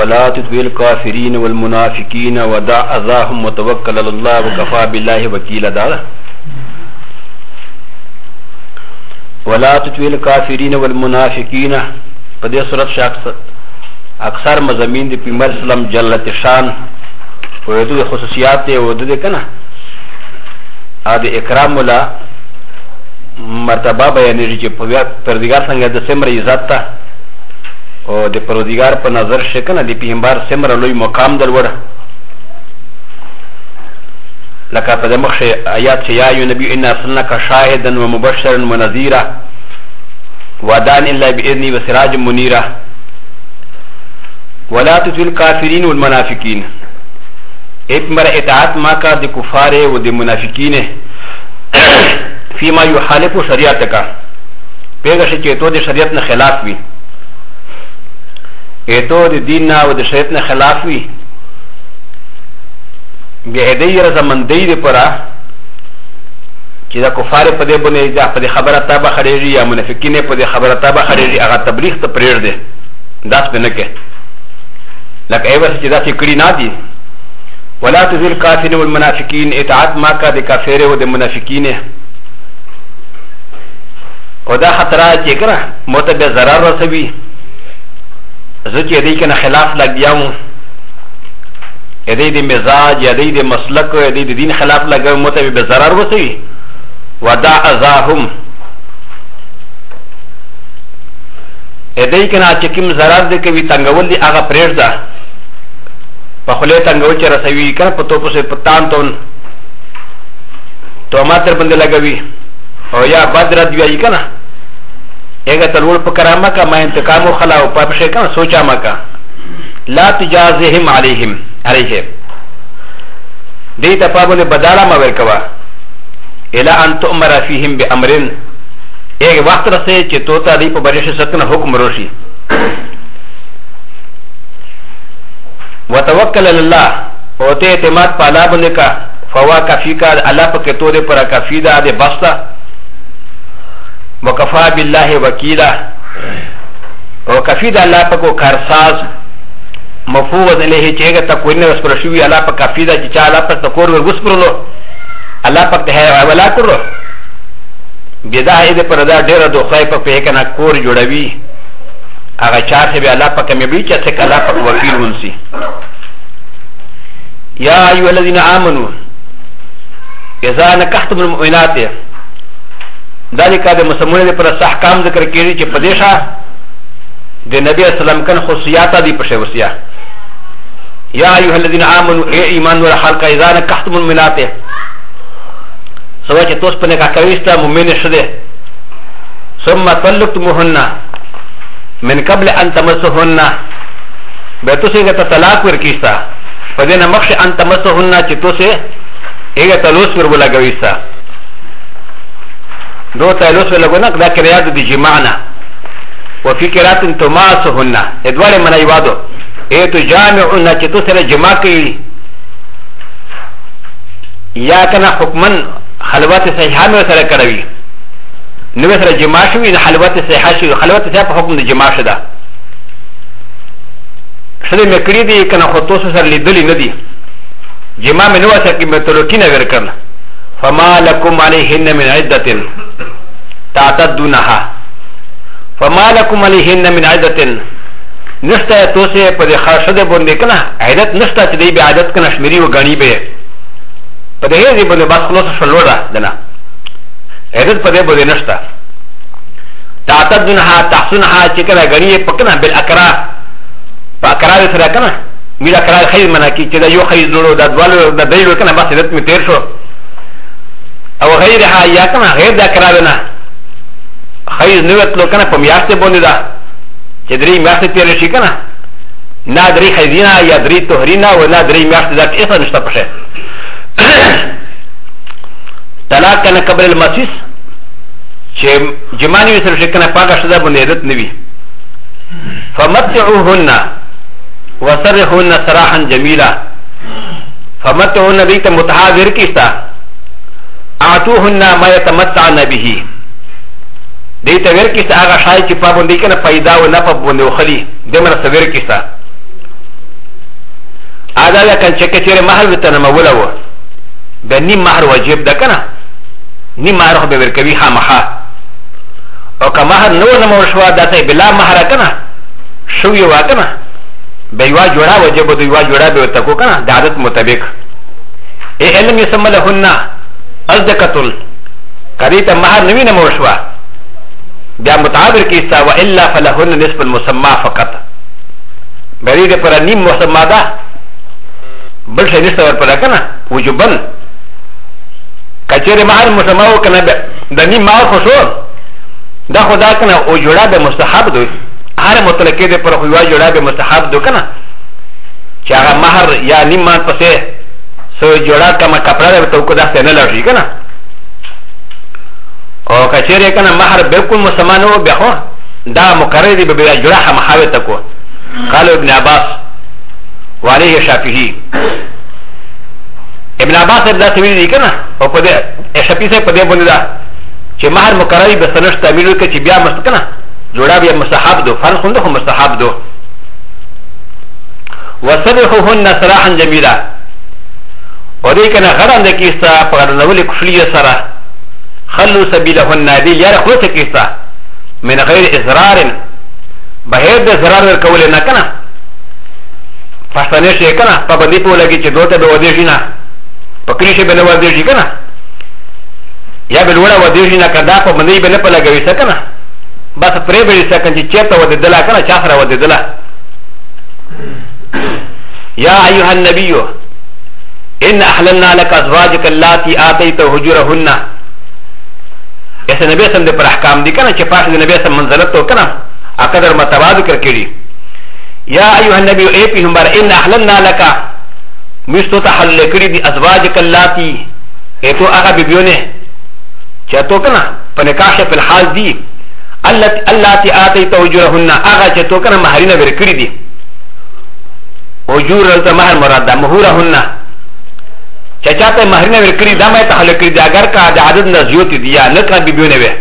ولا تطع الكافرين والمنافقين ودع أذاهم وتوكل على الله وكفى بالله وكيلا. دا ولا تطع الكافرين والمنافقين په دې صورت شخص اکثر مضامین د پیغمبر اسلام جلت شان او د خصوصیات او د کنه ا د اکرام ولا مرتبه بیانېږي چې پروردګار څنګه د سمره عزت ته او د پروردګار په نظر شکنه د پیغمبر سمره لوی مقام دلوړ لکه په دمخ آیات چې یا ایو نبی ان ارسلناک شاهدا ومبشرا ونذیرا ودان الا باذنی وسراج منیرا ولا تطع الكافرين والمنافقين اتمر اطاعت ما کا د کفار و د منافقین فيما يخالف شريعتك پیغه شي چې تو د شریعت نه خلاف وي ایتو د دین نه او د شریعت نه خلاف وي بیا دې رضامندۍ لپاره چې دا کفار په دې باندې دا په خبره تابع خړېږي یا منافقین په دې خبره تابع خړېږي هغه تبلیغ ته پرېږ دي داس په نه کې لکه ایوه چې دا چې کړي نه دي ولا تطع الكافرين والمنافقين اطاعت ما کا د کافر او د منافقین او دا خطرات چې کړه موته به ضرر رسوي زه چې دې کنه خلاف لګیاو دې د مزاج یا دې د مسلک یا دې د دین خلاف لګاو موته به ضرر رسوي ودع اذاهم دې کنه چې کوم ضرر دې کوي تنگول دي هغه پرېږده په خله تنگول چې رسوي کنه په تو په پتان تون تو ماتر باندې لګوي او یا بدر دی وی کنه اګه تلول په کرامه کا ما انتقام خلا او په شي کنه سوچا ما کا لا تجازهم عليهم دې ته په باندې بداله ما ورکوا الا ان تؤمر فيهم بامرن ایک وقت رسے چې تو ته دی په برشه ستنه حکم روشي وتوکل علی الله او ته اعتماد په الله باندې کا فوا کافی کا الله په کې تو دې پر کافی ده دې بستا وکفا بالله وکیلا او کافی ده الله په کو کارساز مفوض الیه چې هغه تکوین نه وسپر شوی الله په کافی ده چې الله په تکور ورغسپرلو الله په ته ولا کړو بيدا ايده پر دا ډېر دوخای په په کنه کور جوړوي هغه چا چې به الله پاک مې بي چې څه کلا پاک وکیل ونسي یا ايها الذين امنوا اذا نكحتم المؤمنات ذلك د مسلمانانو پر صح کام ذکر کړي چې په دیشا د نبی اسلام کن خصوصیات دي په شوسیا یا ايها الذين امنوا ایمان ور خلق اذا نكحتم المؤمنات سوا چې توس په نکاح کوي ستا مؤمن شده ثم طلقتموهن من قبل ان تمسوهن به توسه ته طلاق ورکیستا په دې نه مخشه ان تمسوهن چې توسه هغه تلوس ور ولګويستا دو تلوس ولګونه دا کړیا د جماعنا وفي قرات تماسوهن ادوار من ایوادو ایتو جامعون چې توسه جماع کوي یا کنه حکمن خلوات صحیحه نو سره کړوي نو سره جماع شوی د خلوات صحیحه شوی خلوات صحیحه په حکم د جماع شده شته مې کړی دي کنه خو تاسو سره لیدلی نه دي جماع مې نو سره کې متلوکین ور کړل فما لكم عليهن من عده تعتدونها فما لكم عليهن من عده نشته توسه په دې خاصه باندې کنه عادت نشته چې دې به عادت کنه شمیري و غنی به په دې دې باندې بس خلاص شلو را دنا عادت په دې باندې نشته تعتدونها تحسنها چې کنه غنی په کنه بل اقرا په اقرا سره کنه مې اقرا خیر منا کی چې دا یو خیر جوړو دا دوالو دا دیلو کنه بس عادت می تیر شو او غیرها یا کنه غیر دا اقرا نه خیر نوت لو کنه په میاشت باندې دا چې درې میاشت تیر شي کنه نه درې خیرینا یا درې طهرینا ولا درې میاشت دا څه نشته پشه طلاق کنه قبل المسیس چې جمانی سره شکنه پاکه شده باندې عادت نوي فمتعوهن وسرحوهن سراحا جميلا فمتعوهن دیت متحاضر کیستا اعطوهن ما يتمتعن به دیت ور کیستا هغه شای چې په باندې کنه پیدا و نه په باندې وخلی دمر سویر کیستا هذا كان شكتير مهر بتنموله و بني مهر واجب ده كنا ني مهر خو بوركوي خامخا او که مهر نو نمو شوا داسه بلا مهر کنا شو یو کنا بيوا جوړا واجب دو یوا جوړا به تکو کنا د عادت مطابق ای علم يسمى لهن ازدقتل قريت مهر نوی نمو شوا بیا متعابر کیسا و الا فلهن نصف المسمى فقط برید پر نیم مسمى ده بل شي نشته ور پر کنه وجوبن کچره مهر مسمى و کنه د نیم مهر خو شو دا خدا کنه او جوړا به مستحب دو هر مطلقه ده پر خو یوا جوړا به مستحب دو کنه چې هغه مهر یا نیم مهر پسې سو جوړا کما کپڑا ده تو کو دا څنګه لږی کنه او کچره کنه مهر بالکل مسمى نو به خو دا مقرر دی به جوړا هم حاوت کو قال ابن عباس وعليه الشافعي ابن عباس ابدا سوي دي کنه او په دې شافعي سره په دې باندې دا چې مہر مقرری به سنش تعمیل وکړي چې بیا مست کنه جوړا بیا مستحب دو فرض خوند خو مستحب دو وسبحهن صراحا جميلا او دې کنه غران د کیسه په نوول کفلیه سره خلوا سبيلهن دي یاره خو څه کیسه من غیر اضرار بهر د ضرر ورکول نه کنه پښتنه شي کنه په باندې په لګي چې دوته به ودی شي نه پکړی شي به نه ودی شي کنه یا به وړه ودی شي نه کدا په باندې به نه په لګوي څه کنه بس پرې به څه کنه چې چیرته ودی دلا کنه چا سره ودی دلا یا ایها النبی ان احللنا لك ازواجك اللاتي اتيت هجورهن ایسے نبی سم دے پر احکام دی کنه چې پاش دے نبی سم منزلت تو کنه اقدر متواضع کر کړي یا ایها النبی ای پیغمبر ان احللنا لك مستو تحلل کړي دي ازواجک اللاتي ایتو هغه بیبیونه چې تو کنه په نکاح په حال دي اللاتي اتيت اجورهن هغه چې تو کنه مہرینه ور کړی دي اجور ته مہر مراد ده مہورهن چې چاته مہرینه ور کړی دا مې تحلل کړی دي اگر کا د عدد نه زیات دي یا نه کا بیبیونه وي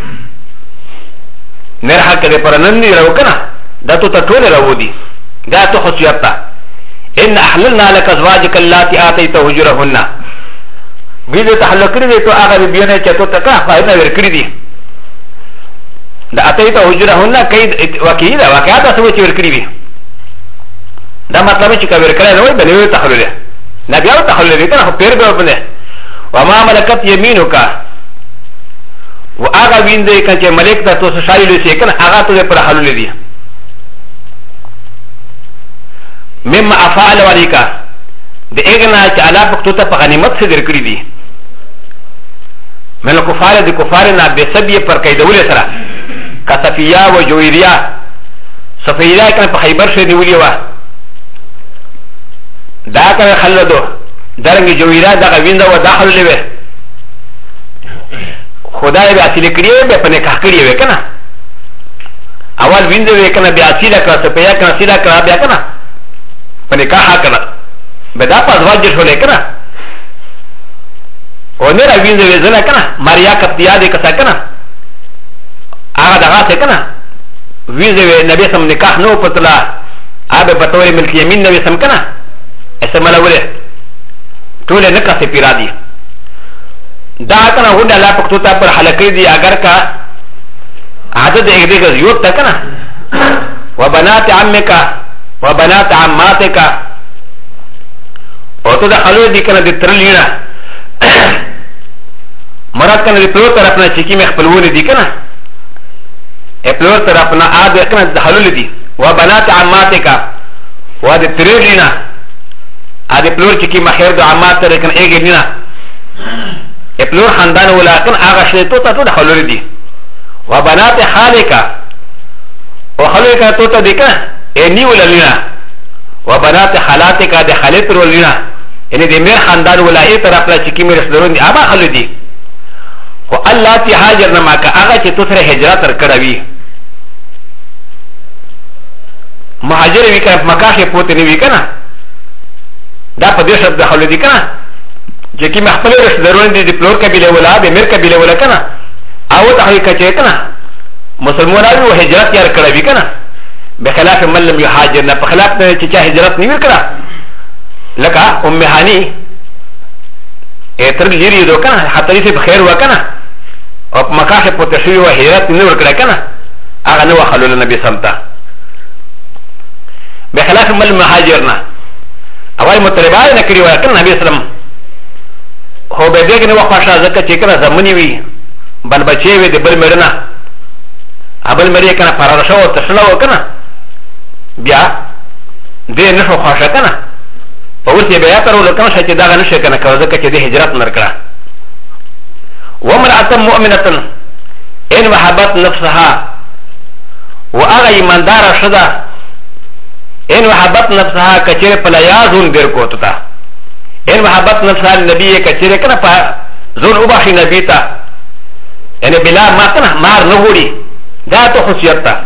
نرحه کده پرنندی رو کنه دا تو ټول رو دي دا تو خصوصیت تا ان احللنا لك ازواجك اللاتي اتيت هجورهن بيد تحلل کړی دي تو هغه بیبیونه چې تو تکا فائدہ ور کړی دي دا اتيت هجورهن کید وکید واقعات اسو چې ور کړی دي دا مطلب چې کا ور کړی نو به نو تحلل نه بیا تحلل دي کنه پیر به وبنه وما ملكت يمينك و هغه وینځي چې ملک ته تاسو شایل شي کنه هغه ته پر حلول دي مما افعل عليك د اګنا چې علا پختو ته په غنیمت څخه درکړي دي مله کفاره د کفاره نه به سبي پر کېدول سره کصفیه و جویریه صفیه کنه په خیبر شه دی ولي وا دا کنه خلدو درنګ جویریه دا وینځه و داخل لوي خدای به اصلي کړی به په نکاح کړی وي کنه اول وینځه وي کنه بیا اصلي کړه څه پیا کنه اصلي کړه بیا کنه په نکاح کړه به دا په ازواج شولې کنه او نه را وینځه وي ځنه کنه ماریا کپتیا دې کسا کنه هغه دغه څه کنه وینځه وي نبی سم نکاح نو پتلا ابه بتوري ملک یمین نبی سم کنه اسمه وله ټول نه کسه پیرا دي دا کنه هو الله پختو ته پر حلقې دي اگر کا عدد ایک دیگر یوت تا کنه و بنات عمک و بنات عماتک او تو دا خلو دی کنه د ترلینا مراد کنه د پلو طرف نه چکی مخ پلوونه دی کنه پلو طرف نه ا د کنه د خلو دی و بنات عماتک و د ترلینا ا د پلو چکی مخیر د عمات تر کنه ایګ نه پلور خاندان ولکن هغه شی ته ته د خلور دي و بنات خالک او خلک ته ته دي کنه انی وللینا و بنات خالاتک د خالت وللینا یعنی د میر خاندان ولای طرف لا چکی میر سرون دي ابا خلو دي او الله تی هاجر نه ماکه هغه چې تو سره هجرت تر کړوي مهاجر وی کنه مکه کې پوت نه وی کنه دا په دې شرط د خلو دي کنه چې کی محفل رسدرون دي پلور قبيله ولا د میر قبيله ولا کنه او ته هي کچې کنه مسلمانانو هجرت یې کړې وی کنه بخلاف من لم يهاجر نه په خلاف ته چې هجرت نه وکړه لکه ام هاني تر لري دو کنه حتی سي بخير وکنه او مکه په تشوي او هیرت نور کړه کنه هغه نو خلل النبي سمتا بخلاف مل مهاجرنا اول متربای نه کړی وکنه نبی سلام هو به دې کنه وخاشه زکه چې کنه زمونی وي بل بچي وي د بل مړنا ابل مړی کنه فرار شو او تشنه وکنه بیا دې نه خو خاشه کنه او ورته بیا تر ولکنه چې دا نشه کنه کوزه کې د هجرت نرکړه ومرأة مؤمنة إن وحبت نفسها وأغا إيماندار شدا إن وحبت نفسها كثير فليازون بركوتتا إن وحبت نفسها النبي كثير كنا فزون أباحي نبيتا يعني بلا ما كنا مار نهوري ذات خصيتا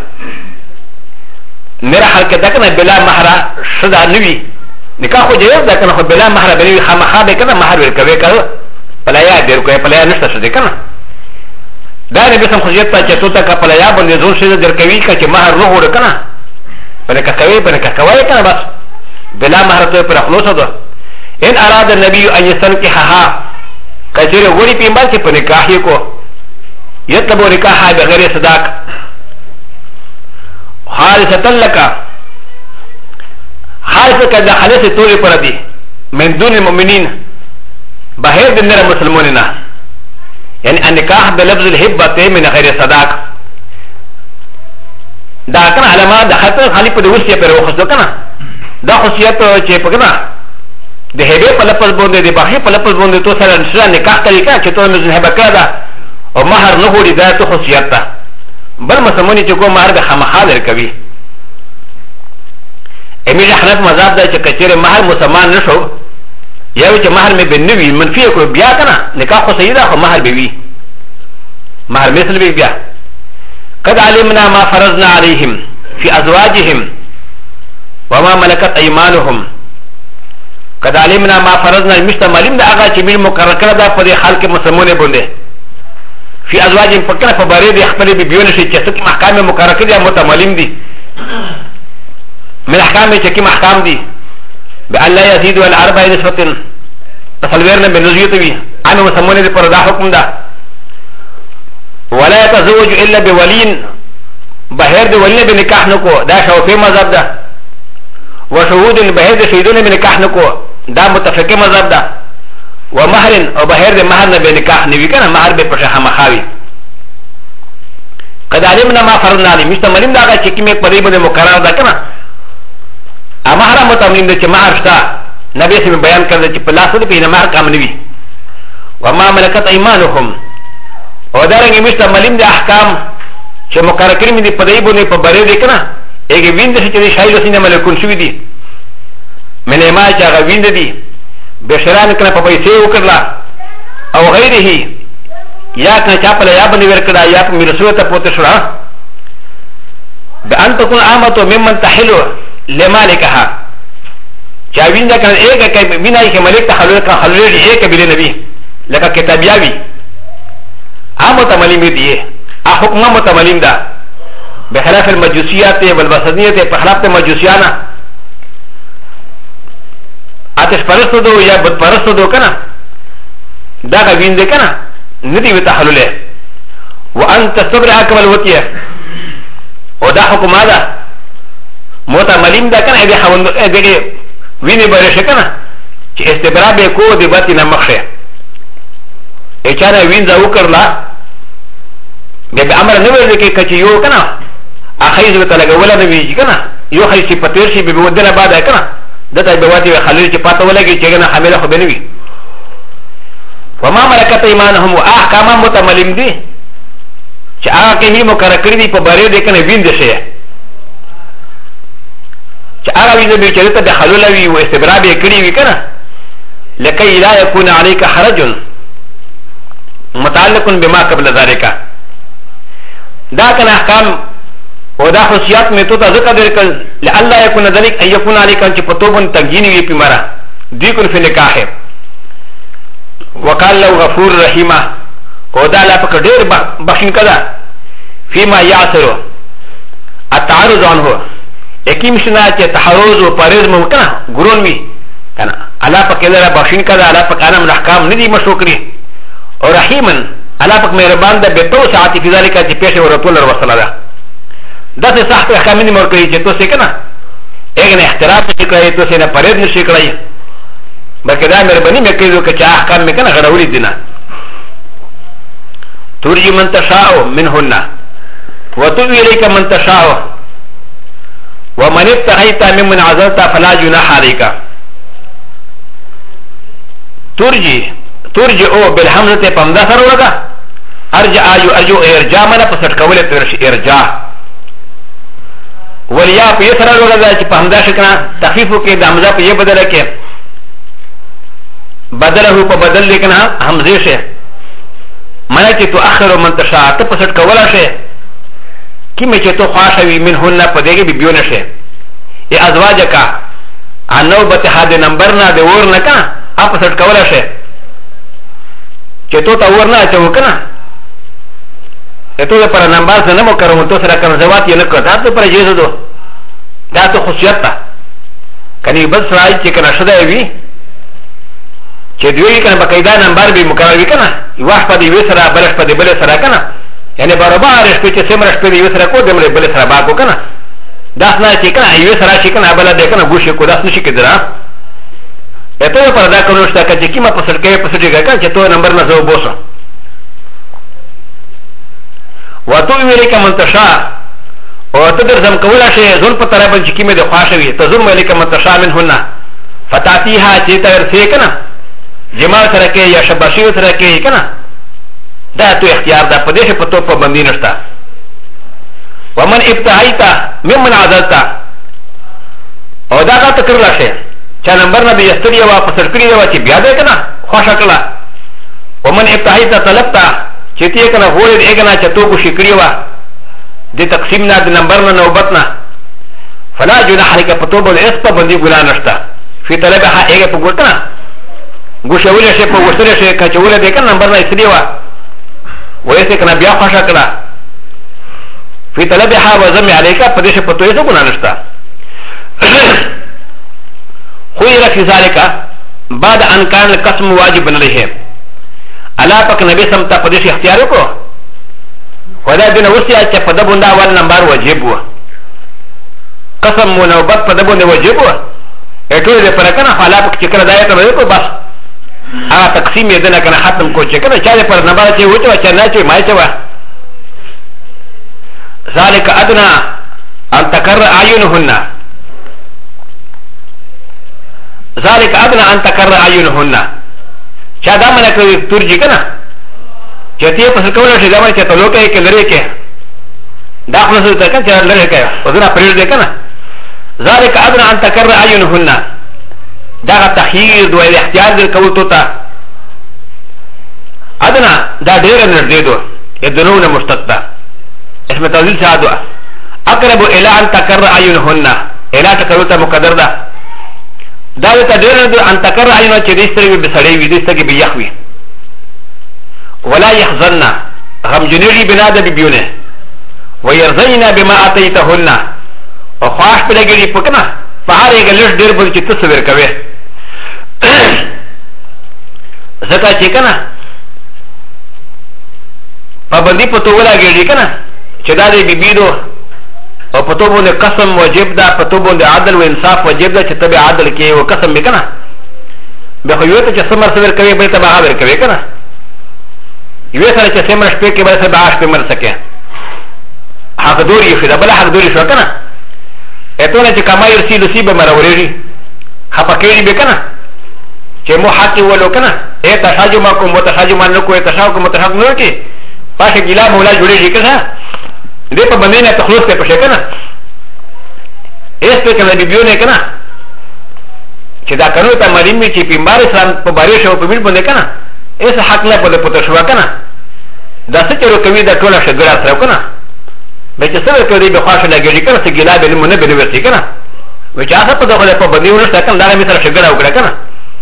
نرى حال كتا كنا بلا مهرا شدا نبي نكاحو جيب دا كنا بلا مهرا بنبي خامخابه كنا مهر وركوه كنا پلایا دیر کوي پلایا نشته څه دي کنه دا نه به سم خصيت ته چې تو ته کا پلایا باندې زون شي در کوي چې مہر نه وړ کنه پنه کا کوي پنه کا کوي کنه بس بلا مہر ته پر خلاص ده ان اراد النبي ان يستنكحها کچره وړي پیمبال چې پنه کاهي کو يطلب نکاح بغیر صداق خالصه لك خالصه کذا خالصه توري پر دي من دون المؤمنين بهير دنيا مسلموننا يعني النكاح بلفظ الهبة من غير صداق دا كان علامات دخلت خالي په دوسيه پر وخصو کنه دا خصيت چې په کنه د هبه په لفظ باندې د باهي په لفظ باندې تو سره نشه نکاح کوي کنه چې تو مزه هبه کړه او مہر نه وړي دا ته خصيت ده بل مسلمانې چې کو مہر به خامخاله کوي امیر حنف مذهب دا چې کچره مہر مسلمان نشو یا چې مہر مې بنوي منفي کو بیا کنه نکاح خو صحیح ده خو مہر به وي مہر مثل به بیا قد علمنا ما فرضنا عليهم في ازواجهم وما ملكت ايمانهم قد علمنا ما فرضنا مستعملين ده هغه چې موږ مقرر کړی دا په خلک مسلمانونه باندې في ازواجهم فکر په باره دي خپل به بیون شي چې څه احکام مقرر کړی دي متعلم دي من احکام چې کوم احکام دي بأن لا يزيد على أربع نسبة فالويرنا بنزيوتي أنا مسموني لفردا حكم ده ولا يتزوج إلا بولين بهير دي ولين بنكاح نكو ده شوفي مذهب ده وشهود بهير دي شهيدون بنكاح نكو ده متفقه مذهب ده ومهر او بهير دي مهر بنكاح نبي كان مهر بپشخ مخاوي قد علمنا ما فرضنا عليه مستمرين ده اغا چكي ميك پدي بده مقرر ده كنا اما حرام متعلم ده چه مهر شتا نبي سمي بيان کرده چه پلاس ده پهنا مهر کام نبي وما ملكت ايمانهم او دارنگی مستعملين ده احکام چه مقرر کرمی ده پدي بده پا بره ده کنا اگه وين ده چه ده شايل وسين ملكون شوي دي من اما چه اغا وين ده دي بشران کنا پا پیسه وکرلا او غیره یا کنا چا پلا یا بنده ورکرلا یا پا مرسوه پوت شرا بان تكون آمتو ممن تحلو لمالكها چاوین دا کنا ایک که بینایی که ملک تحلو کنا حلولی ایک بلی نبی لکا کتابیاوی متملیم دیئے حکم متملیم دا بخلاف المجوسیات والبسطنیت بخلاف المجوسیانا آتش پرست دو یا بد پرست دو کنا دا غوین دے کنا ندی وی تحلولی وان تصبر اکمل وطیه و دا حکم آدھا متملیم دا کنا ایدی خوندو ایدی وینی برشه کنا چه استبراب کو دی باتی نمخشه ایچانا وینزا وکرلا بیا امر نوی که کچی یو کنا اخیز بتا لگولا نویجی کنا یو خیسی پتیر شی بی ودن بادا کنا دتا بواتی خلیل چی پاتا ولگی چی گنا حمیل خو بنوی وما ملکت ایمانهم و احکاما متملیم دی چی آقا که هی مکرکری دی پا باره دی کنا وین دشه چی آقا وین دی چریتا دی خلولوی و استبرابی کری وی کنا لکی لا یکون علیک حرجن متعلق بما قبل ذلك دا كان احكام ودا خصوصيات میں تو ذکر ذکر لعل يكون ذلك ان يكون عليك ان تطوب تنجيني في مرا ديكن في نكاح وقال له غفور رحيم ودا لا فقدير بخين كذا فيما يعثر التعرض عنه اكيم شنا تحرز وبارز ممكن غرون وي کنه الله پاک دې بخښین کړه الله پاک انم احکام ندي مشوکري او رحیمن الله پاک مهربان ده به تو ساعت فی ذلک چې پیښه ورته لر وصله ده داسې سخت احکام نه مور کوي چې تو څه کنه اګنه احترام چې کوي تو څه نه پرېد نشي کړی بلکې دا مهرباني مې کوي چې احکام مې کنه غړولې دي نه ترجي من تشاء منهن وتؤوي اليك من تشاء ومن ابتغيت ممن عزلت فلا جناح عليك ترجي او بالحمزه پمدا سره ودا ارجع ارجو ارجاء منا پسټ کوله ترش ارجاء ولیا په سره ودا چې پمدا شکنا تخفیف کې د حمزه په بدل کې بدله په بدل لیکنا حمزه شه منا چې تو اخر من تشاء ته پسټ کوله شه کیمه چې تو خواشوي منهن په دغه بیونه شه ای ازواجک انو به هدا نمبر نه د ور نه کا اپ پسټ کوله شه چې تو تا ور نه چو کنه ته پر نمبر څه نه مو کوم تو سره کوم ځواب یې نه کړ دا ته پر جیزو دو دا ته خصوصیت ده کني بس راځي چې کنه شته وي چې دوی کنه بقاعده نمبر به مقرر وي کنه یو په دې وسره بلش په دې بل سره کنه یعنی برابر شپې چې سمره شپې یو سره کو دمره بل سره با کو کنه دا نه چې کنه یو سره شي کنه بل دې کنه ګوشه کو داس نشي کېدرا ته پر دا کوم شته چې کیما په سر کې په سر کې کنه چې تو نمبر نه زو بوسه واتو ویل کې منتشا او تدر زم کولا شي زول په طرف باندې کیمه د خواښوي ته زول ویل کې منتشا منهن فتاتيها چې تر څه کنه جماع سره کې یا شباشي سره کې کنه دا تو اختیار ده په دې په تو په باندې نشتا ومن ابتهایتا ممن عزلتا او دا کا تکر راشه چا نمبر نه بیستری وا په سرکړی وا چې بیا دې کنه خوښه کړه ومن ابتهایتا طلبتا چې تی کنه هوړې دې کنه چې تو کو شکړی وا دې تقسیم نه د نمبر نه نوبت نه فلا جناح علیک په تو باندې اس په باندې ګنا نشتا فی طلبها هغه په ګټنه ګوشولې شي په وسره شي کچولې دې کنه نمبر نه استری وا ویسے کنا بیا خوشا کلا فی طلبها وزم علیکا پدیش پتوی سو گناہ نشتا خویر فی ذالکا بعد انکان القسم واجب علیہ اللہ پاک نبی سمتا پدیش اختیارو کو خدا دین وسیا چا پدبوندا وال نمبر واجب ہوا قسم و نوبت پدبوندا واجب ہوا ایٹوی دے پرکنا خلا پاک چکر دایتا رہے کو بس هغه تقسیم یې دنه کنه ختم کو چې کنه چا پر نمبر چې وته چې نه چې مای چوا ذالک ادنا ان تکر اعینهن ذالک ادنا ان تکر اعینهن چا دا منه کوي ترجی کنه چې ته په کوله شي دا مې چې ته لوکه کې لري کې دا خپل څه ته کنه لري کې او دا پرې دې کنه ذالک ادنا ان تکر اعینهن دا تخیر دو اختیار در کول تو تا ادنا دا ډیر نږدې دو ادنون مستقدا اسم توزیل ساده اقرب الى ان تکر اعینهن الى تکرر ته مقدر ده دا ته ډیر نږدې ان تکر اعینه چې دې سترګې به سړې وي دې سترګې به یخوي ولا يحزن غم جنری بنا د بیونه ويرضين بما اتيتهن او خواش په لګري پکنه په هر یو لږ ډیر بل چې تصویر کوي زکه چې کنه پابندی په تو ولاږي کنه چې دا دې بیبیدو او په تو باندې قسم واجب ده په تو باندې عدل او انصاف واجب ده چې تبع عدل کې او قسم وکنه به خو یو ته چې سمر سویر کوي به تبع حاضر کوي کنه یو سره چې سمر شپې کې به سبا شپې مر سکے حق دوري شو دا بل حق دوري شو کنه اته نه چې کما يرسي لسی به مروري خپکېږي به کنه چې مو حق ولو کنه اے تشاجم کو متشاجم نو کو تشاجم متشاجم نو کې پاشه ګلا مولا جوړېږي کنه دې په باندې نه تخلص ته پښه کنه ایس په کنه بیبیو نه کنه چې دا کړو ته مریم چې پیمبار اسلام په بارے شو په بیل باندې کنه ایس حق نه په پته شو کنه دا څه چرو کوي دا ټوله شګړه سره کنه به چې سره کوي به خاصه لګیږي کنه چې ګلا به نه به ورسي کنه و چې هغه په دغه په باندې ورسته کنه دا مې سره شګړه وکړه کنه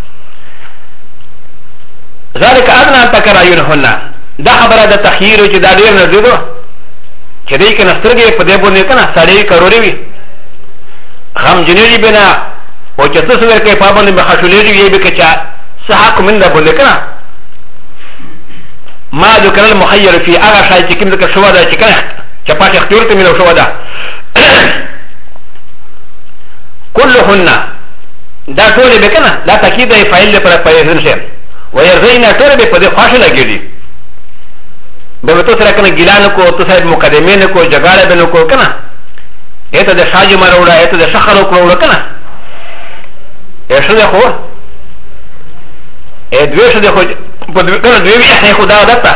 ذلك ادنى ان تكرهن دا خبره د تخيير چې دا ډیر نه دیدو چې دې کنه سترګې په دې باندې کنه سړی کروړي وي غم جنېږي بنا او چې څه څه ورکې پابند به خښولېږي یې به که چا څه حق من ده باندې که نه ما ذکر المخیر فی هغه شی چې کوم ذکر شوی ده چې که نه چې پاتې اختیار ته ملو شوی ده كلهن دا ټولې به که نه دا تاکید دی فایل لپاره پیژن شي ويرزینا ټولې به په دې خوښه لګېږي به تو سره که نه ګیلا نه کو تو سره مقدمې نه کو جګړه به نه کو که نه ایته د شاجې مروړه ایته د شخر وکړه که نه ا شو ده خو ا دوی شو ده خو په دوی خو دا عادت ده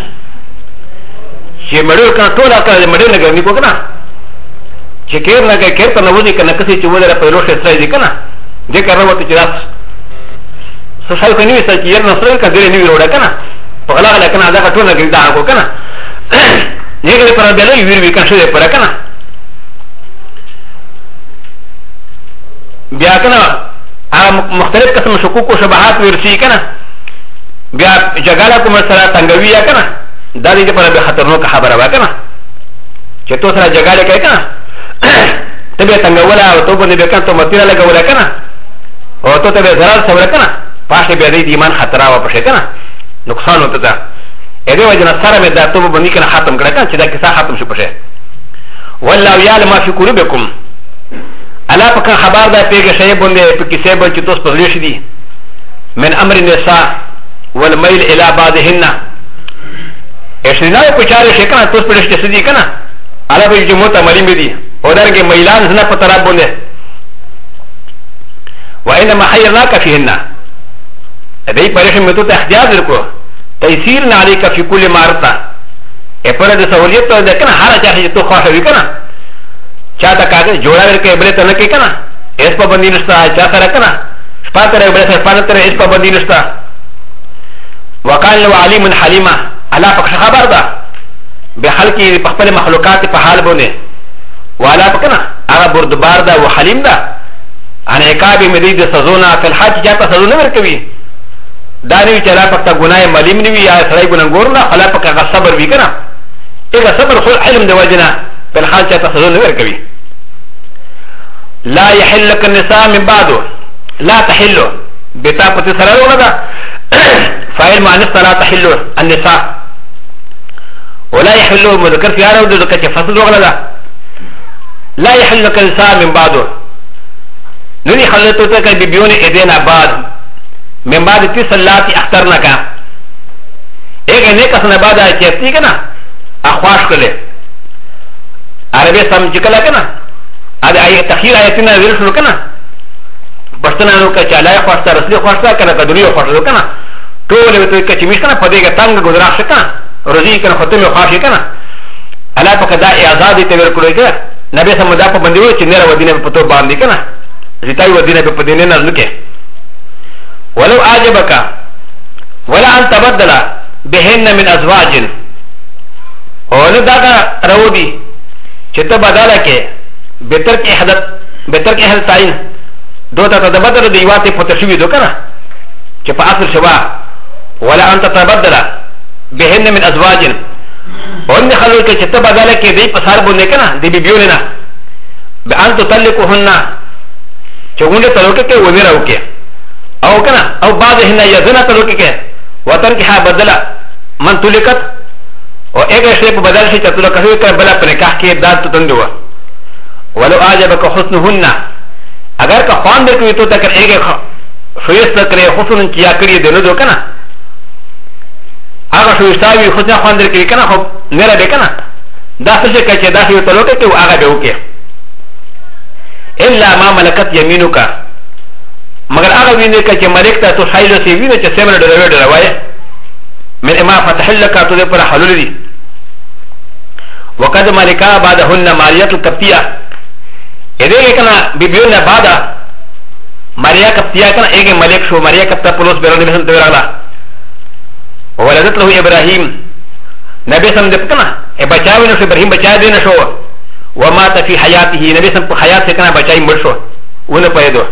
چې مړو کنه ټول کړه مړو نه ګرځي کو کنه چې کېر نه کېر ته نه ودی کنه کسي چې ودره په روشه سره دي کنه دې کارو ته چې راس سوشل کني وسه چې ير نصر کډې نه وروړه کنه په غلا غلا کنه دا ټول نه ګرځي دا کو کنه نه ګرځي پر بل وی کنه شه پر کنه بیا کنه مختلف قسم شکوک و شبهات ورسی کنه بیا جګړه کوم سره تنګوي یا کنه دا دې په اړه خطرناک خبره وا کنه چې تو سره جګړه کوي کنه ته به تنګولا او ته باندې به کنه ته متیره لګولا کنه او ته به zarar سره کنه پاشه به دې ایمان خطر وا پښه کنه نقصان وته دا اې دې وجه نه سره به دا ته باندې کنه ختم کړه کنه چې دا کیسه ختم شي پښه والله یعلم ما فی قلوبکم الا پکا خبر دا پیګه شی باندې په کیسه باندې چې تاسو په لښ دي من امر النساء والميل الى بعضهن اشنا په چاره شي کنه تاسو په لښ دي کنه الا به جمعه عملی مې دي او درګه میلان نه په طرف باندې وانما حيرناك فيهن دې پرېښه مې ته اختیار درکو تيسير عليك في كل مارتا ا پر د سہولیت ته کنه هر چا چې تو خوښ وي کنه چاته کاغذ جوړا ورکې بل ته نه کې کنه اس په باندې نشتا چا سره کنه شپاتره بل سره پاتره اس په باندې نشتا وقال له عليم حليما الا پک خبر ده به خلق په خپل مخلوقات په حال باندې والا پکنه هغه بردبار ده او حلیم ده ان عقاب مدید سزونا فی الحج چاته سزونه ورکوي دا نه چې لا پکته ګناه ملیم نیوي یا سړی ګناګور نه خلا پکه صبر وی کنه اګه صبر خو علم دی وجنه په الحال چاته سزونه ورکوي لا يحل لك النساء من بعد لا تحل بتاقه سرارونه ده فاعل معنى لا تحل النساء ولا يحل مذكر في عرب ده كه فصل وغلا لا يحل لك النساء من بعد نني خلتو تك بيبيون ايدينا بعد من بعد تسلات اخترناك ايه نه کسنه بعد اچتی کنه اخواش کله عربي سمجھ کله کنه ا اي تخير ايتنا ورشلو کنه پښتنه نو که چالای خواسته رسلي خواسته کنه کدوریو خواسته کنه ټول وته کچ میش کنه پدې کې تنگ گزارش کنه روزي کنه ختمه خاصه کنه الا پکې دا آزاد ته ورکړی کنه نبی سم دا په باندې چې نه ودینه په تو باندې کنه زیتای ودینه په دینه نه نکه ولو اعجبك ولا ان تبدل بهن من ازواج او دا راودي چې ته بداله کې بهتر کې حل ساين دوته تبدل دی واته په تشوي دو کنه چې په اصل شوا ولا ان تبدل بهن من ازواج او ان خلل کې چې ته بداله کې دی په سر باندې کنه دی بيبيونه نه بان تطلقهن چې ونه تلوکه کې ونه راوکه او کنه او بعضهن يزنا تلوکه کې وطن کې ها بدلا من تلقت او اګه شی په بدل شي چې تلوکه کوي کړه بل په نکاح کې داد تندو ولو اعجبك حسنهن اگر که خوان دې کوي ته تک اګه شويست کړي حسن کیا کړی دې نو دو کنه هغه شويستاوي حسن خوان دې کوي کنه خو نه را دې کنه دا څه چې دا شی تلوکه کې هغه به وکي الا ما ملكت يمينك مگر هغه ویني چې ملک ته تو حایل سی ویني چې سمره ډروي من اما فتح لك تو پر حلول دي وقد ملكا بعدهن ماريه الكبتيه اذا كان بيبيون بعد ماريا كبتيه كان ايه ملك شو ماريا كبتا بولس بيرون بسم تورلا وولدت له ابراهيم نبي سم دپنا اي بچاوي نو ابراهيم بچا دي نشو ومات في حياته نبي سم په حيات سے کنا بچای مرشو ونه پیدو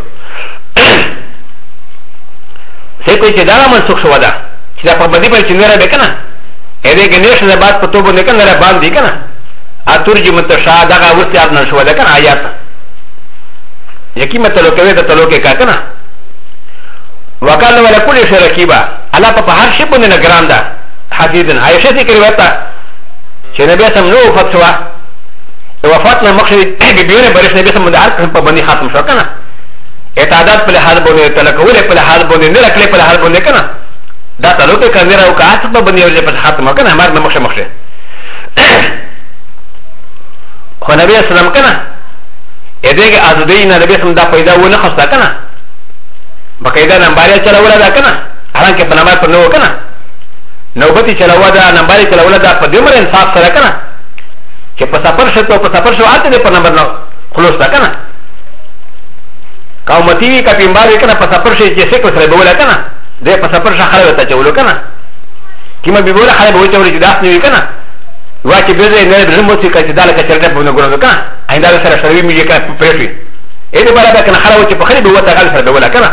سے کوئی چې دا منسوخ شو دا چې دا په بدی په چنره ده کنه اې دې ګنیش نه بعد په توبه نه کنه را باندې کنه اترجم تشا دا غوستي ارن شو دا کنه آیات يكيمة تلوكوية تلوكي كاكنا وقال ولا كل شيء ركيبا على بحر شبه نجراندا حديثا عائشة كريوتا شنبي سمنو فتوى وفاتنا مخشي بيبيون بريش نبي سمو دعال كم بني خاتم شو كنا اتعداد پل حال بوني تلقولي پل حال بوني نرکلي پل حال بوني كنا دا تلوكي كنيرا وكاعت بني وجه پل خاتم كنا مار مخشي مخشي خو نبي اسلام كنا ادهگ ازدينا نبي سم دا پیدا و نخستا كنا بقيدا نمباريا چلا ولا دا كنا حالانکه پنامار پر نو كنا نوبتي چلا ودا نمباري چلا ولا دا پدمر انصاف سره كنا چې په سفر شته په سفر شو آتے دې په نمبر نو خلوص تا کنه قومتی وی کپیم باندې کنه په سفر شي چې څه کو سره بوله کنه دې په سفر شي خلک ته چولو کنه کیما به بوله خلک به چولې چې داس نیو کنه وا چې به دې نه رمو چې کچ داله کچرته بونه ګورو کنه آینده سره شروع میږي کنه پېښې اې دې برابر کنه خلک چې په خلی به وته غل سره بوله کنه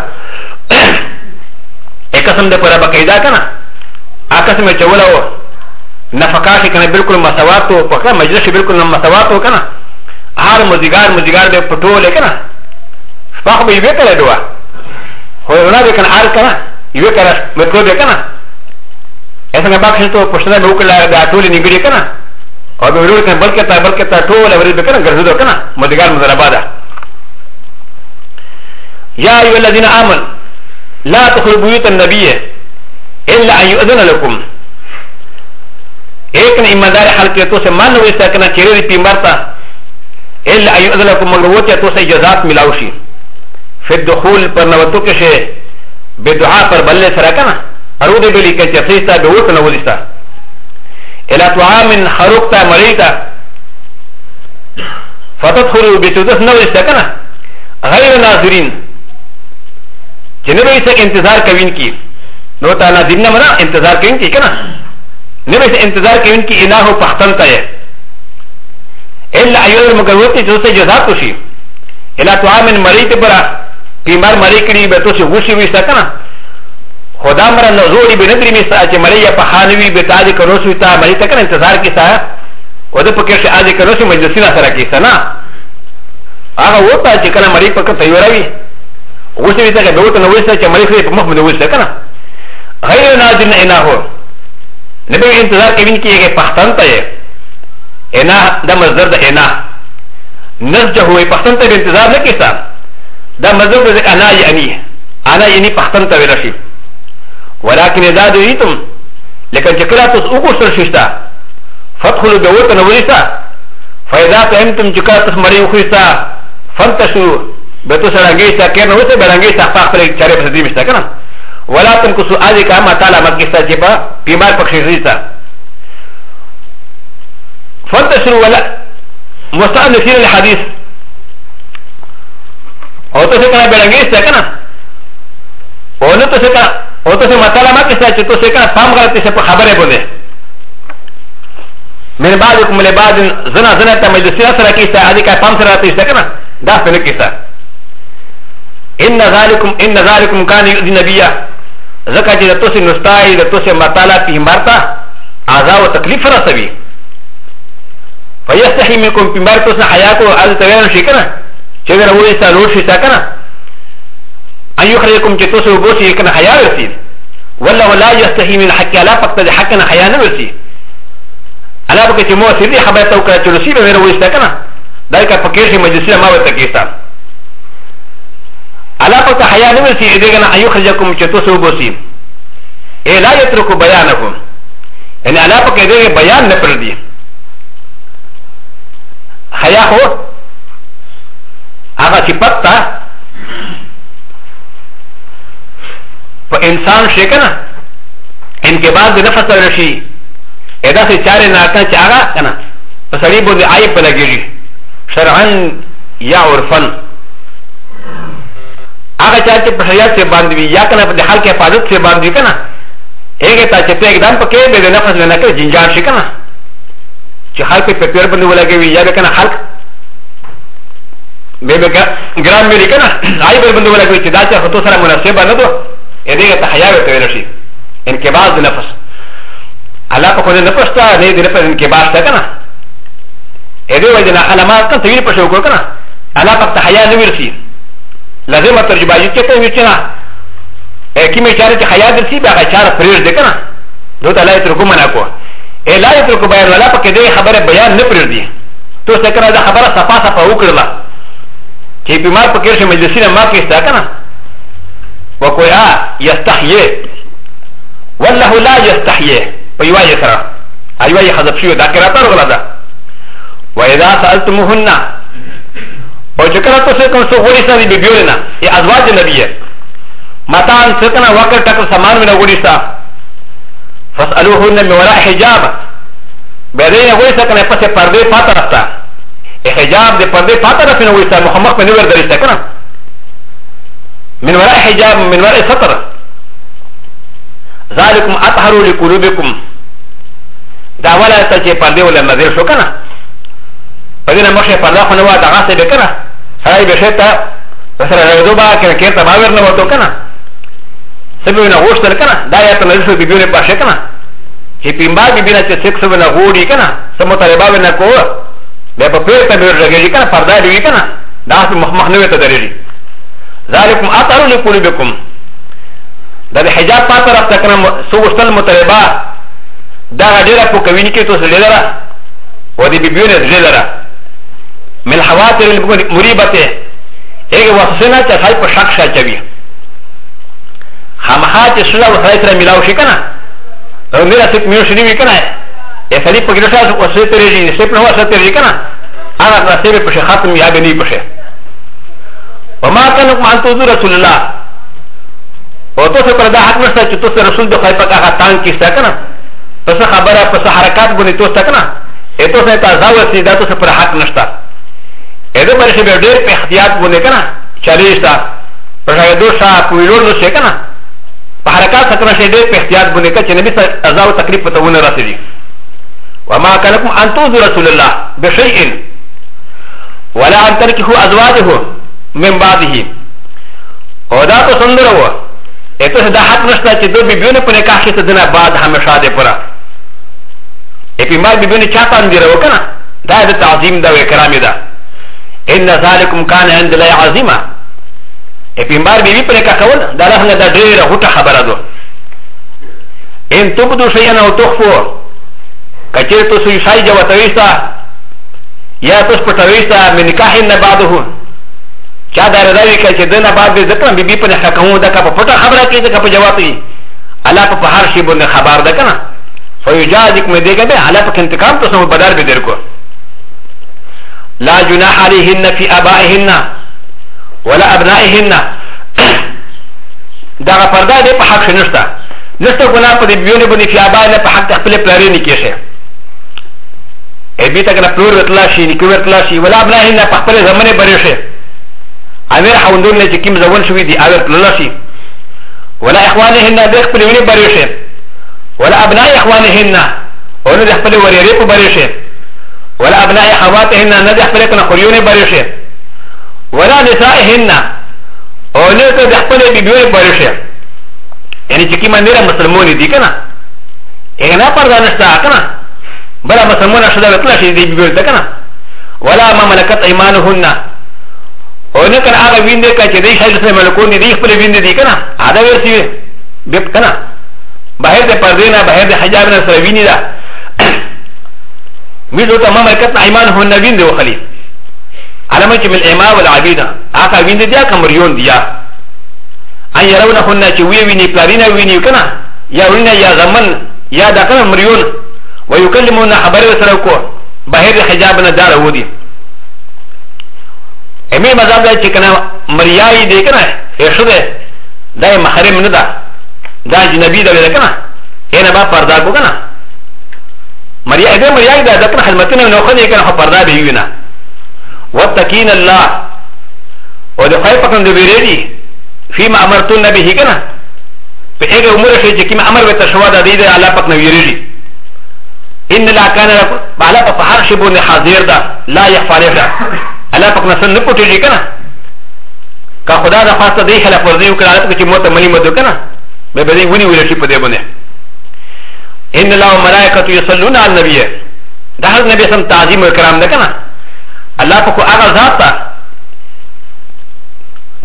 اقسم دې پر بقیدا کنه اقسم چې ولاو نفقات كان بالكل مساوات وكان مجلس بالكل مساوات وكان هار مزيغار بفتول كان فاخ بيبكر دوا هو هنا كان هار كان يبكر متكو كان اسمه باكشتو پشنا بوكلا داتول نيغري كان او بيرو كان بلكتا طول اوري بكن غرزدو كان مزيغار مزربادا يا ايها الذين امنوا لا تدخلوا بيوت النبي الا ان يؤذن لكم ایک نے ایماندار حال کے تو سے مان ہوئے سکنا چہرے پیمارتا الا ایذلکم مغوت تو سے اجازت ملاوشی پھر دخول پر نوتو کے شے بے دعا پر بلے سرکنا ارود بلی کہ چسیتا دوت نولیستا الا طعام خرقتا مریتا فتدخلوا بسدس نولیستا کنا غیر ناظرین جنبی سے انتظار کوین کی نو تا ناظرین منا انتظار کوین کی کنا نبي سے انتظار کہ ان کی الہ پختنتا ہے الا ایور مگروتی جو سے جزات شي الا طعام مریت برا بیمار مری کړي به تو سے وشي وستا کنه خدا مر نزوری بندری مسا چې مری په خانوي به تاج کروس وتا مری تک انتظار کیسا او د پکې شي اج کروس مجلسینا سره کیسا نه هغه وتا چې کله مری پک تیوروي وشي وتا که دوت نو وستا چې مری په مخ باندې وستا کنه غیر ناظر نه هو نبي انتظار كمين كي يجي پختن تايه انا دا مصدر دا انا نسجه هو پختن تايه انتظار نكيسا دا مصدر دا انا يعني پختن تايه رشي ولكن اذا دعيتم لكن شكرا تس اقصر ششتا فادخلوا بوتا نوريسا فاذا فهمتم شكرا تس مري اخريسا فانتشوا بتو سرانجيسا كيرنا وسا برانجيسا فاقفل چاري بسدري مشتا كنا ولا تنقصوا ذلك ما تعالى مكسا جبا بما بخشيزا فانتشروا ولا مستأنسين الحديث او تسكنا برانجيسا كنا او نتسكنا او تسكنا ما تعالى مكسا جتو سكنا فام غلطي سبا خبره بنده من بعضكم لبعض زنا تمجلسين سراكيسا ذلك فام سراتي سكنا دا فنكيسا ان ذلكم كان يؤذي النبي زکا چې د توسې نستای د توسې مطالعه پیمبار ته اعضا و تکلیف رسوي فیستحي منکم پیمبار توسې حیا کو از ته ویل شي کنه چې ور وایستا لوټ شي تا کنه ان یخرجکم چې توسې وبوسي کنه حیا ورسي والله لا یستحي من الحق لا فقط د حق نه حیا نه ورسي الا بکه چې مو سړي خبره تو کړه چې رسي به ور وایستا کنه دای کا پکې شي مجلس ما وته کیسا الا فقط حیا نه ورسي دغه نه ایو خرجکم چې توسو بوسي اے لا یترکو بیانکم ان الا فقط دغه بیان نه پر دی حیا هو هغه صفت تا په انسان شي کنه انکباز د نفس ورشي ادا سے چارے ناکا چاغا کنه په سړي باندې عیب لګیږي شرعا یا عرفا هغه چا چې په حیات سے باندې یا کنه په حال کې حفاظت سے باندې کنه هغه ته چې په اقدام پکې به د نفس نه کې جنجال شي کنه چې حال په پیر باندې ولګوي یا کنه حلق به ګرام مې کنه عیب باندې ولګوي چې دا چې خطو سره مناسبه نه ده هغه ته حیا ورته ویل شي انکباز د نفس الله په کومه نفس ته نه د نفس انکباز ته کنه هغه وجه نه علامات ته ویل پښو کو کنه الله په حیا نه ورسي لازم ترجمه چې ته وچنا کیمه چاره چې خیا درسي بیا چاره پرېږ دې کنه نو ته لا یترکو منا کو لا یترکو بیان ولا پکې دې خبره بیان نه پرېږ دي تو څه کنه دا خبره صفا صفا وکړه چې بیمار پکې شه مجلسینه ما کې استا کنه وقویا یستحیه والله لا یستحیه په یو یې سره ایوه یې حذف شوی دا قرات ورغله ده واذا سالتموهن او چې کله تاسو کوم څه غوړي سره دی بیول نه ای ازواج نبیه متان څه کنه وکړ ټکر سامان ونه غوړي سره فاسالوهن من وراء حجاب بيرين غوړي سره کنه پسه پرده پاته راستا حجاب دې پرده پاته راسته نو وایي محمد په نور درسته کنه من وراء حجاب من وراء ستر ذلكم اطهر لقلوبكم دا ولا ته پرده ولا نظر شو کنه پدې مخه پرده خو نه و دا غاسه به کنه سړی به شته سره راځو با کنه کېته باور نه وته کنه سبب نه غوښتل کنه دا یا ته نه شو بيونه پاشه کنه چې پیمبا بيبینه چې سکس ونه غوړي کنه سمو طالبا نه کو به په پیر ته ورغلی کنه پرده دی کنه دا مخ نه وته درېږي ذالکم اطهر لقلوبکم دا د حجاب پاتره راځه کنه سو وشتل مطالبا دا ډیره په کوي کې تاسو لیدره و دي بيبيون زلرا من الحواتر المريبته ايه وصلنا تساي په شک شاچوي خامخات سلا وسای سره ملاو شي کنه او میرا سپ میو شنی وی کنه ا سړي په ګرځا او څه ترېږي سپ نو څه ترېږي کنه هغه راسته په ختم یا بني پشه وما كان انتو رسول الله او تو څه پر دا حق نشته چې تو رسول د خای په هغه تان کې څه کنه پس خبره پس حرکت باندې تو څه کنه اته څه تازه وسی دا تو څه پر حق نشته اته پر شی به ډېر په احتیاط باندې کنه چلیستا پر دوسا کویلور نو څه کنه په حرکت سره شی ډېر په احتیاط باندې کچ نبی صلی الله علیه تکلیف ته ونه رسېږي وما كان لكم ان تؤذوا رسول الله بشيء ولا ان تركوا ازواجه من بعده او دا تو سندر و اته دا حق نشته چې دو بیبیونه په نکاح کې دنه بعد همیشه ده پره اپیمال بیبیونه چاته اندیره وکنه دا د تعظیم دا و کرام ده ان ذالکم کان عند الله عظیما اپیمال بیبی په نکاح کول دا له دا ډیره غټه خبره ده ان تبدو شیئا او تخفوا کچیر تو سوی شای جواتویستا یا تس پټویستا من نکاح نه بعده چا دا راوي چې دنه بعد به ذکر بیبي په نکاح کوم دا په پټه خبره کې دا په جواب وي الله په هر شی باندې خبر ده کنه فیجادک مې دیګه به الله په انتقام تاسو بدل به درکو لا جناح عليهن في ابائهن ولا ابنائهن دا پردا دې په حق نشته نشته ګناه په دې بیونه باندې في ابائهن په حق خپل پلارې نه کېشه ای بیت کنه پلور وتلا شي نکو وتلا شي ولا ابنائهن په خپل زمانه بری شي امیر حوندون چې کیم زول شوی دی اور پللا شي ولا اخوانهن د خپل ونی بری شي ولا ابناء اخوانهن او نه خپل وریری په بری شي ولا ابناء اخواتهن نه خپل کنه خوريونه بری شي ولا نسائهن او نه خپل بیبیونه بری شي یعنی چې کیم نه مسلمان دي کنه اګه پردا نشته کنه بل مسلمان شته وتلا شي دی بیبیونه کنه ولا ما ملکت ایمانهن او نه کنه هغه وینده کا چې دې شایسته ملکون دي خپل وینده دي کنه ادا ورسی به کنه بهر د پردې نه بهر د حجاب نه سره ویني دا ویدو ته ملکت ایمان هو نه وینده وخلی علامه چې مل ایما والعبید هغه وینده دي کمریون دي ان يرونه هن چې وی ویني پلارینا ویني کنه یا وینه یا زمن یا دا کنه مریون ويكلمون خبره سره کو بهر د حجاب نه دار ودی امي مذهب دا چې کنه مریای دی کنه ایشو ده دا محرم نه ده دا اجنبی ده کنه اینه با پردا کو کنه مریای ده مریای ده کنه خدمتونه نو خو نه کنه پردا به وینا وتقین الله او د خیر پکم د ویری فيما امرتون به کنه په هغه عمر شي چې کیم امر وته شوا ده دی الله پک نو ویری ان لا كان بالا په هر شی باندې حاضر ده لا يخفى عليه الله پاک نسن نه پټیږي کنه کا خدا د خاصه دی خلاف ورزي وکړه چې موته ملي مدو کنه به به دی ونی ویل شي په دې باندې ان الله وملائکته يصلون على النبي ده هر نبی سم تعظیم او کرام ده کنه الله پاک هغه ذات ته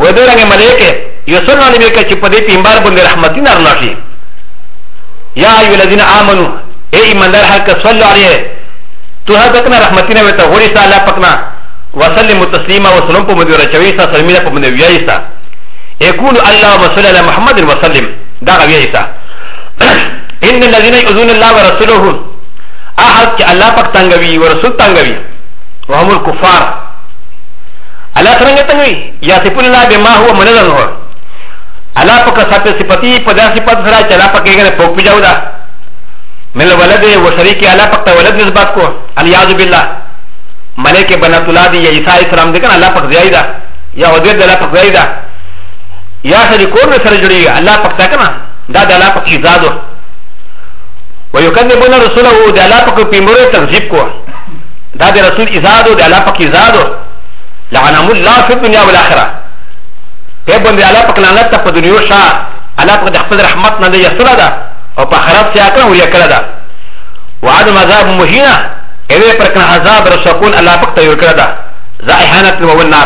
ودرنگ ملائکه یسرنا نبیکه چی پدی پیمبار بنده رحمتی نرلاشی یا ایو الذین آمنو اے ایماندار حق صلو علیه تو هر تکنا رحمتی نویتا غوریستا اللہ پکنا وسلم تسلیما وسلم پا مدی رچویسا سلمینا پا مدی ویایستا اکونو اللہم صلی علی محمد وسلم داغا ویایستا ان الذین یؤذون اللہ ورسوله احد چی اللہ پک تنگوی ورسول تنگوی وهم الكفار اللہ سرنگ تنگوی یا سپن اللہ بما هو منظم ہو اللہ پک سات صفتی پدا صفت سرا چلا پکے گا پوک پی جاؤ دا من الولد و شریک اللہ پک تا ولد نسبت کو الیاذ باللہ ملک بنات اللہ دی یا عیسیٰ السلام دیکھنا اللہ پک زیادہ یا ودید اللہ پک زیادہ یا شریکور میں سر جڑی گا اللہ پک تاکنا دا دا اللہ پک ازادو ويكذبون رسوله دا الله پاک پیمبر تنظیب کو دا دا رسول ازادو دا الله پاک ازادو لعنهم الله في الدنيا والآخرة پیبن دا الله پاک لعنت تا پا دنیا شا الله پاک دا خفض رحمت نده یسر دا او پا خراب سیاکنا و یکر دا وعدم عذاب مهینا ایوه پرکن عذاب رسول الله پاک تیور کرده زائحانت و النار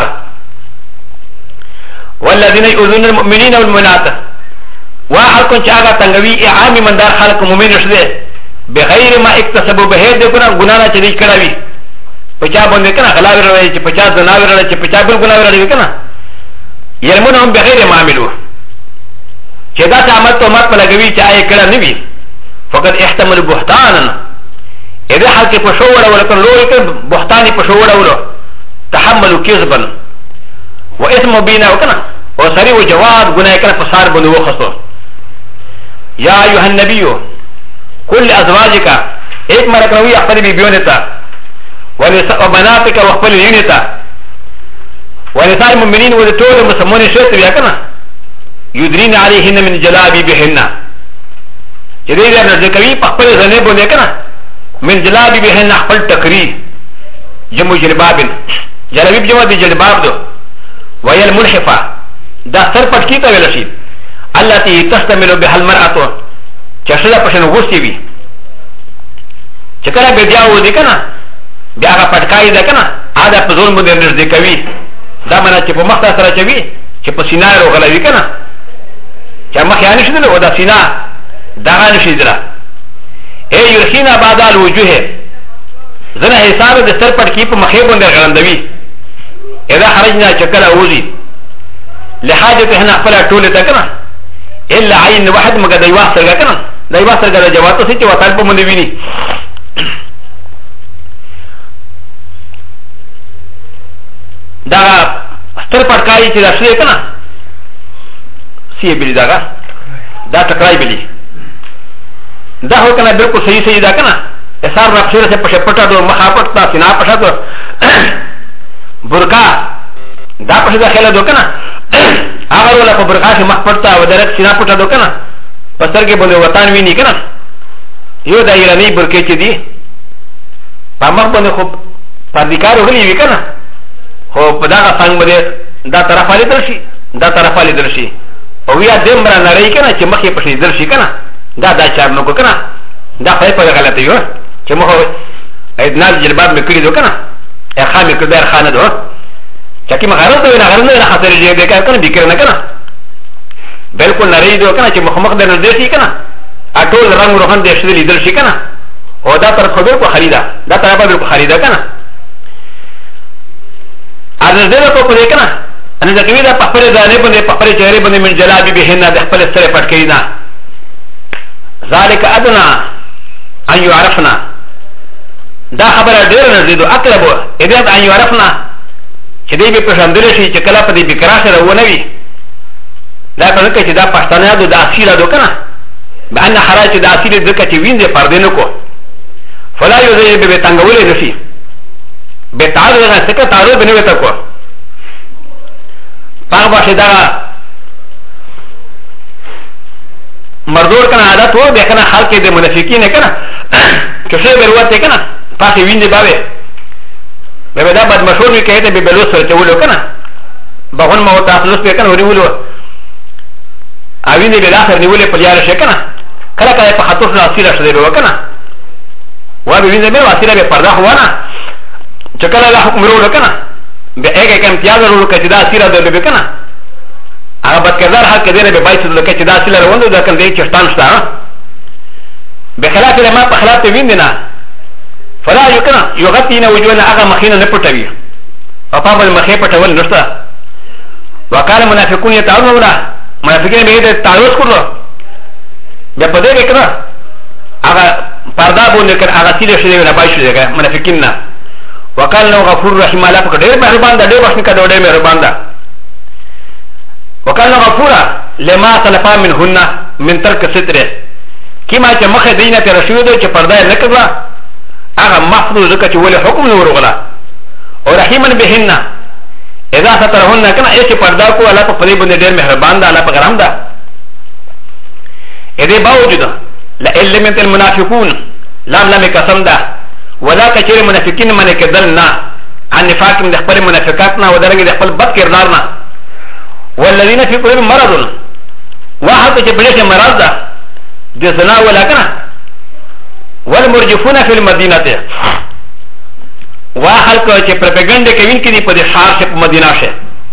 والذين يؤذون المؤمنين والمؤمنات وحلقون چاگا تنگوی اعامی مندار خلق مومن رشده بغیر ما اکتسبو بهید کنا گنانا چلی کراوی پچا بنده کنا غلاوی روی چی پچا زناوی روی چی پچا بل گناوی روی کنا یلمون هم بغیر ما عملو چی دا چا عمد تو مات پلگوی چی آئی کرا نوی فقط احتمل بحتانا ایده حلقی پشوڑا ولکن لوی کن بحتانی پشوڑا ولو تحملو کذبن و اسم مبینا وکنا و سری و جواد گناہ کنا پسار بندو وخصو یا ایوہ النبیو کل ازواجکا ایک مرکنوی اخبر بیبیونتا وبناتکا واخبر لینتا ونساء المؤمنین و طول مسمون شرط بیاکنا یدرین علیهن من جلابی بهن جدید نرزکوی پخبر زنه بنده کنا من جلابی بهن اخبر تقریر جمع جلبابن جلبیب جمع دی جلباب دو ویل ملحفا دا سر پٹکی تا ویلشید التي تستمل بها المرأة چشلا پشن غوستی بی چکرا بیدیاو دی کنا بیاغا پٹکایی دا کنا آدا پزون بنده نرزده کوی دا منا چه پا مختا سرا چوی چه پا سینا رو غلوی کنا چه مخیانی شدل و دا سینا داغانی شدل اے یرخینا بعد الوجوه زنه حساب دا سر پٹکی پا مخی بنده غلندوی اذا خرجنا چکلا اوزی لحاجتهن اخفلا طولتا کنا الا عين واحد مگا دایوا سرگا کنا دایوا سرگا دا جواتو سی چه وطال پا منده وینی دا ستر پٹکایی چه دا شده کنا سی بلی داگا دا تکرائی بلی دا ہو کنا بلکل صحیح صحیح دا کنا اثار نفسیر سے پشه پٹا دو مخا پٹتا سنا پشا دو برکا دا پشه دا خیل دو کنا اگر ولا په برخا سے مخ پڑتا و درک سینا پټا دو کنه پستر کې بوله وطن ویني کنه یو د ایرانی برکې چې دی په مخ باندې خو پردیکار وړي وی کنه خو په دا څنګه باندې دا طرف علي درشي دا طرف علي درشي او یا دیم برا نری کنه چې مخې پښې درشي کنه دا چار نو کنه دا په غلطه یو چې مخ ادنال جلباب مې کړی دو کنه یا خامې کړه خانه دو چاکی مغارز دو نغارز نه خاطر جه دیکار کنه بیکر نه کنه بالکل نری دو کنه چې مخمخ د نردشي کنه اټول رنگ روحان د شری لیدل شي کنه او دا تر خبر کو خریدا دا تر په کو خریدا کنه ارزه ده کو پدې کنه ان دا کوي دا په خپل ځانې باندې په خپل چهره باندې من جلابي بهنه د خپل سره پټ کینا ذالک ادنا ان يعرفنا دا خبره ډیر نه دي اقرب اذا ان يعرفنا چې دی به پښندل شي چې کله په دې بکرا سره ونوي دا څنګه چې دا پښتانه د اصیل دو کنه باندې حراج د اصیل د کچې وینځه پردې نه کو فلا یوزي به تنگولې نشي به تعال نه څه تعال بنوي تا کو پاغ باشه دا مردور کنه عادت و به کنه خلک د منافقین کنه چې څه بروته کنه پاتې وینځه باوي به دا بعد مشهور وی کہتے به بلوس سره چولو کنه بهون مو تاسو په کنه ورولو اوی نه بلا سره نیولې په یار شي کنه کله کله په خاطر نه اصله شته به کنه و به وینځه به واسره به پردا هوانا چې کله له حکم ورولو کنه به هغه کې امتیاز ورولو کچې دا اصله ده به کنه هغه بدکردار حق کې دی نه به بایسو لکه چې دا سیله روندو دا کنه دی چشتان شته بخلاف لما په خلاف ته وین نه فلا یکنا یغتینا وجوهنا هغه مخینه نه پټوي او په بل مخې پټول نشته وقال منافقون يتعاونون منافقین به دې تعرض کړو بیا په دې کې کړه هغه پردا باندې کړه هغه سیده شوی نه پای شوی هغه منافقین نه وقال نو غفور رحیم الله په ډېر مهربان ده ډېر بخښنه کوي ډېر مهربان ده وقال نو غفور لما طلبا منهن من ترك ستره کما چې مخه دینه ته رسول دی چې پردا نه کړه هغه محفوظ ځکه چې ولې حکم نه ورغله او رحیمن بهن اذا سترهن کنه ایسه پردا کو الله په پدې باندې ډېر مهربان ده الله په کرم ده اې دې باوجود لا علم المنافقون لام لم قسم ده ولا كثير منافقين من كذلنا عن نفاق من خپل منافقاتنا ودرجه د خپل بد کردارنا والذين في قلوبهم مرض واحد چې بلې مرض ده د زنا ولا کنه والمرجفون في المدينه واحد چې پروپاګاندا کوي کې په دې ښار کې په مدینه شه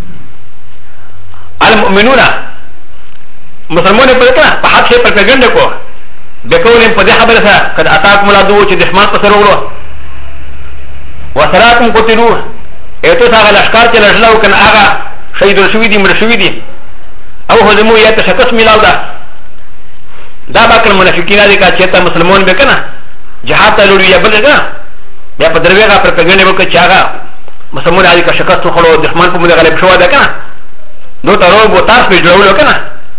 المؤمنون مسلمانانو په کنه په حق کې پروپاګاندا کو بقولهم په دې خبره سره قد اتاكم العدو چې دښمن په سره ورو وسراتم قتلوا اته هغه لشکار چې لړلو کنه هغه شهید شوی دي مړ شوی دي او هزمو یا تشکس ملاو دا باکر منافقین دي کا چې ته مسلمان به کنه جهاد ته لوري یا بل کنه بیا په درویغه پروپاګاندا وکړي چې هغه مسلمان دي کا شکست خلو دښمن په موږ غلب شو ده کنه نو ترو بو تاسو به جوړولو کنه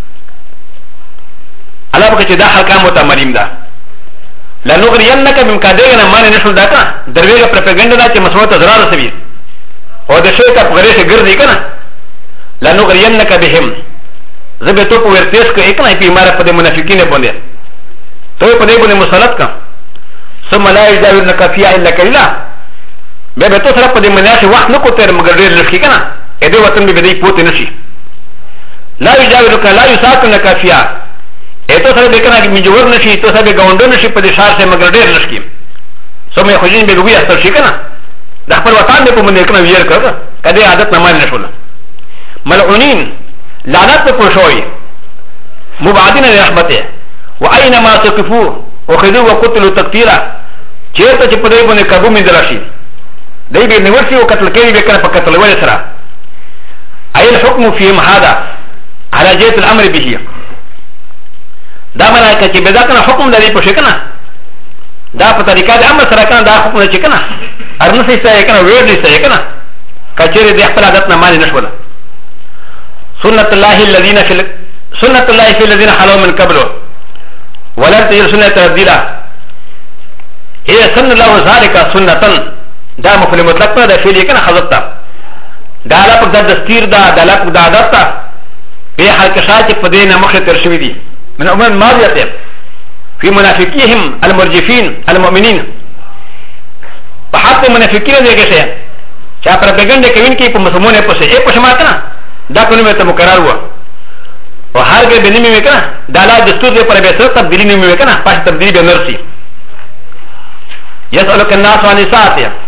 الله بك دا حلقه متمرين دا لا نغرينك بمكادرنا ما نشل داكا درويغا پروپاګاندا دا چې مسوت زرار سوي او د شوی ته غریشه ګرځي کنه لا نغرينك بهم زبتو په ورتیس کې کنه په اماره په منافقین باندې ته په دې باندې مسلط کا ثم لا يجاورنك فيها الا قليلا به تو سره په دې مناسب وخت نه کوتر مگر ډېر لږ کنه اې دې وطن به دې پوت نشي لا يجاورك لا يساكنك فيها اته سره به کنه چې جوړ نشي ته سره ګاونډ نشي په دې شهر سره مگر ډېر لږ سمې خوځین به وی اثر شي کنه د خپل وطن په باندې کنه ویر کړه کله عادت نه مان نشول ملعونين لعنت په پوښوي مبعدين رحمته واينما تقفوا وخذوا وقتلوا تقتيلا چیرته چې په دې باندې قابو مې درشي دای به نورسي او قتل کوي به کنه په قتل ول سره اي الحكم فيهم هذا على جهه الامر به دا ملائکه چې بدا کنه حکم لري په شکنه دا په طریقه د امر سره کنه دا حکم لري کنه ارنسي سره کنه ویډلی سره کنه کچېره د خپل عادت نه مانی نشول سنت الله الذين في سنت الله في الذين خلوا من قبل ولن تجد سنه تبديلا هي سن الله ذلك سنه دا مفعول مطلق ده فعل کنه حذف دا لا په دستور دا لا په عادت به حق شاته په دینه مخه تر شوی دي من أمور ماضية في منافقيهم المرجفين المؤمنين فحتى منافقين ذي كشيء شاء پروپاګاندا کوي کې په مسلمانانو په څه په شمار کنه دا کلمه ته مقرر و او هر کې بنمي وکنه دا لا دستور دې پر به څه تبدیلی نه وکنه پښ تبدیلی به نرسي يسألك الناس عن الساعه